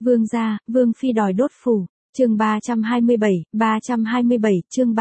Vương gia, Vương phi đòi đốt phủ. Chương 327, chương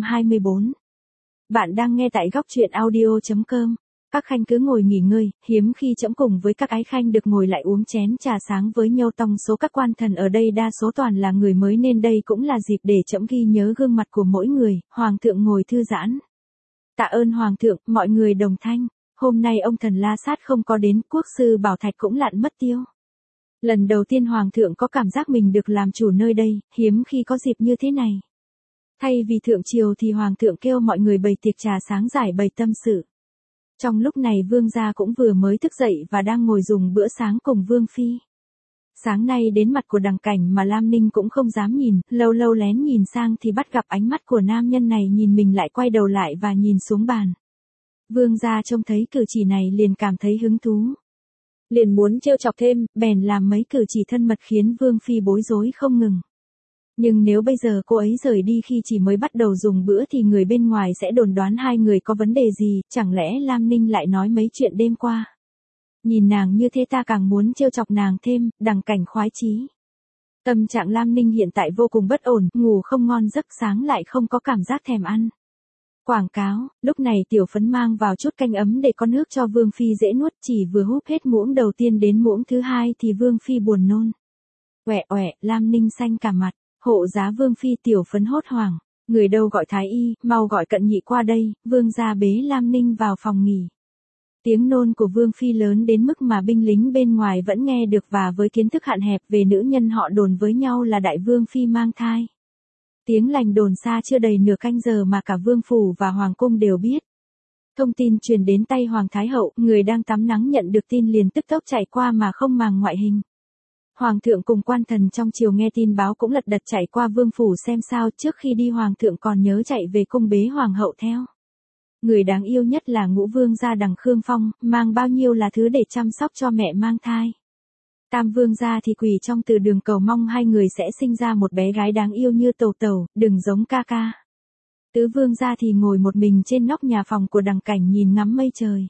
324. Bạn đang nghe tại góc truyện audio.com. Các khanh cứ ngồi nghỉ ngơi, hiếm khi trẫm cùng với các ái khanh được ngồi lại uống chén trà sáng với nhau. Tòng số các quan thần ở đây đa số toàn là người mới nên đây cũng là dịp để trẫm ghi nhớ gương mặt của mỗi người. Hoàng thượng ngồi thư giãn. Tạ ơn hoàng thượng, mọi người đồng thanh. Hôm nay ông thần La Sát không có đến, quốc sư Bảo Thạch cũng lặn mất tiêu. Lần đầu tiên hoàng thượng có cảm giác mình được làm chủ nơi đây, hiếm khi có dịp như thế này. Thay vì thượng triều thì hoàng thượng kêu mọi người bày tiệc trà sáng giải bày tâm sự. Trong lúc này vương gia cũng vừa mới thức dậy và đang ngồi dùng bữa sáng cùng vương phi. Sáng nay đến mặt của Đằng Cảnh mà Lam Ninh cũng không dám nhìn, lâu lâu lén nhìn sang thì bắt gặp ánh mắt của nam nhân này nhìn mình lại quay đầu lại và nhìn xuống bàn. Vương gia trông thấy cử chỉ này liền cảm thấy hứng thú. Liền muốn trêu chọc thêm, bèn làm mấy cử chỉ thân mật khiến Vương phi bối rối không ngừng. Nhưng nếu bây giờ cô ấy rời đi khi chỉ mới bắt đầu dùng bữa thì người bên ngoài sẽ đồn đoán hai người có vấn đề gì, chẳng lẽ Lam Ninh lại nói mấy chuyện đêm qua. Nhìn nàng như thế ta càng muốn trêu chọc nàng thêm, Đằng Cảnh khoái chí. Tâm trạng Lam Ninh hiện tại vô cùng bất ổn, ngủ không ngon giấc, sáng lại không có cảm giác thèm ăn. Quảng cáo, lúc này Tiểu Phấn mang vào chút canh ấm để có nước cho Vương phi dễ nuốt, chỉ vừa húp hết muỗng đầu tiên đến muỗng thứ hai thì Vương phi buồn nôn. Oẹ oẹ, Lam Ninh xanh cả mặt, hộ giá Vương phi. Tiểu Phấn hốt hoảng, người đâu gọi thái y, mau gọi Cận Nhị qua đây. Vương gia bế Lam Ninh vào phòng nghỉ. Tiếng nôn của Vương phi lớn đến mức mà binh lính bên ngoài vẫn nghe được, và với kiến thức hạn hẹp về nữ nhân họ đồn với nhau là đại vương phi mang thai. Tiếng lành đồn xa chưa đầy nửa canh giờ mà cả vương phủ và hoàng cung đều biết. Thông tin truyền đến tay Hoàng Thái Hậu, người đang tắm nắng nhận được tin liền tức tốc chạy qua mà không màng ngoại hình. Hoàng thượng cùng quan thần trong triều nghe tin báo cũng lật đật chạy qua vương phủ xem sao. Trước khi đi hoàng thượng còn nhớ chạy về cung bế hoàng hậu theo. Người đáng yêu nhất là Ngũ vương gia Đằng Khương Phong, mang bao nhiêu là thứ để chăm sóc cho mẹ mang thai. Tam vương gia thì quỳ trong từ đường cầu mong hai người sẽ sinh ra một bé gái đáng yêu như Tầu Tầu, đừng giống ca ca. Tứ vương gia thì ngồi một mình trên nóc nhà phòng của Đằng Cảnh nhìn ngắm mây trời.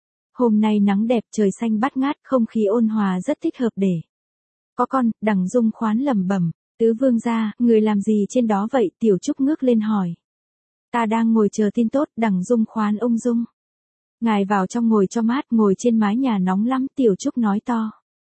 Hôm nay nắng đẹp, trời xanh bát ngát, không khí ôn hòa rất thích hợp để có con. Đằng Dung khoán lẩm bẩm, tứ vương gia, người làm gì trên đó vậy? Tiểu Trúc ngước lên hỏi. Ta đang ngồi chờ tin tốt. Đằng Dung khoán ung dung. Ngài vào trong ngồi cho mát, ngồi trên mái nhà nóng lắm. Tiểu Trúc nói to.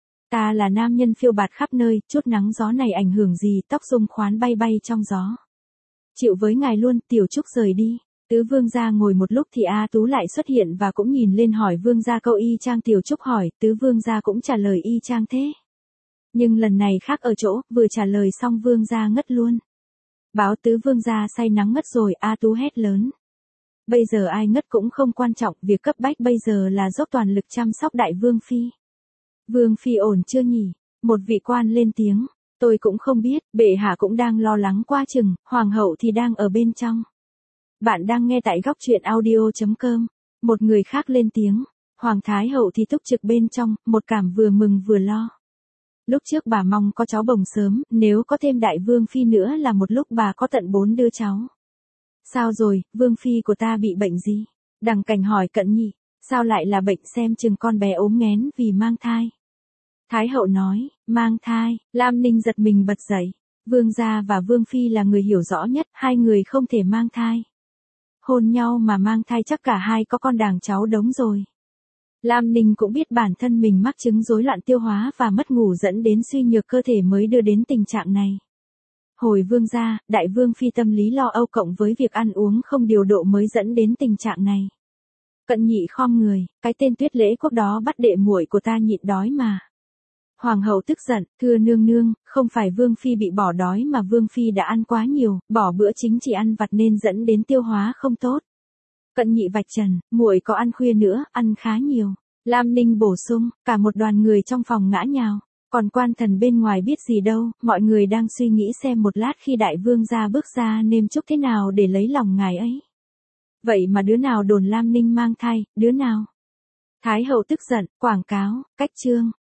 Ta là nam nhân phiêu bạt khắp nơi, chút nắng gió này ảnh hưởng gì? Tóc Dung khoán bay bay trong gió. Chịu với ngài luôn. Tiểu Trúc rời đi. Tứ vương gia ngồi một lúc thì A Tú lại xuất hiện và cũng nhìn lên hỏi vương gia câu y chang. Tiểu Trúc hỏi, tứ vương gia cũng trả lời y chang thế. Nhưng lần này khác ở chỗ, vừa trả lời xong vương gia ngất luôn. Báo tứ vương gia say nắng ngất rồi. A Tú hét lớn. Bây giờ ai ngất cũng không quan trọng, việc cấp bách bây giờ là dốc toàn lực chăm sóc đại vương phi. Vương phi ổn chưa nhỉ? Một vị quan lên tiếng. Tôi cũng không biết, bệ hạ cũng đang lo lắng quá chừng, hoàng hậu thì đang ở bên trong. Bạn đang nghe tại góc truyện audio.com. Một người khác lên tiếng. Hoàng thái hậu thì túc trực bên trong, một cảm vừa mừng vừa lo. Lúc trước bà mong có cháu bồng sớm, nếu có thêm đại vương phi nữa là một lúc bà có tận 4 đứa cháu. Sao rồi, vương phi của ta bị bệnh gì? Đằng Cảnh hỏi Cận Nhị. Sao lại là bệnh? Xem chừng con bé ốm nghén vì mang thai. Thái hậu nói, mang thai. Lam Ninh giật mình bật dậy. Vương gia và vương phi là người hiểu rõ nhất, hai người không thể mang thai. Hôn nhau mà mang thai chắc cả hai có con đàng cháu đống rồi. Lam Ninh cũng biết bản thân mình mắc chứng rối loạn tiêu hóa và mất ngủ dẫn đến suy nhược cơ thể mới đưa đến tình trạng này. Hồi vương gia, đại vương phi tâm lý lo âu cộng với việc ăn uống không điều độ mới dẫn đến tình trạng này. Cận Nhị khom người, cái tên Tuyết Lễ Quốc đó bắt đệ muội của ta nhịn đói mà. Hoàng hậu tức giận, thưa nương nương, không phải vương phi bị bỏ đói mà vương phi đã ăn quá nhiều, bỏ bữa chính chỉ ăn vặt nên dẫn đến tiêu hóa không tốt. Cận Nhị vạch trần, muội có ăn khuya nữa, ăn khá nhiều. Lam Ninh bổ sung, cả một đoàn người trong phòng ngã nhào. Còn quan thần bên ngoài biết gì đâu, mọi người đang suy nghĩ xem một lát khi đại vương gia bước ra nêm chúc thế nào để lấy lòng ngài ấy. Vậy mà đứa nào đồn Lam Ninh mang thai, đứa nào? Thái hậu tức giận, quảng cáo, cách chương.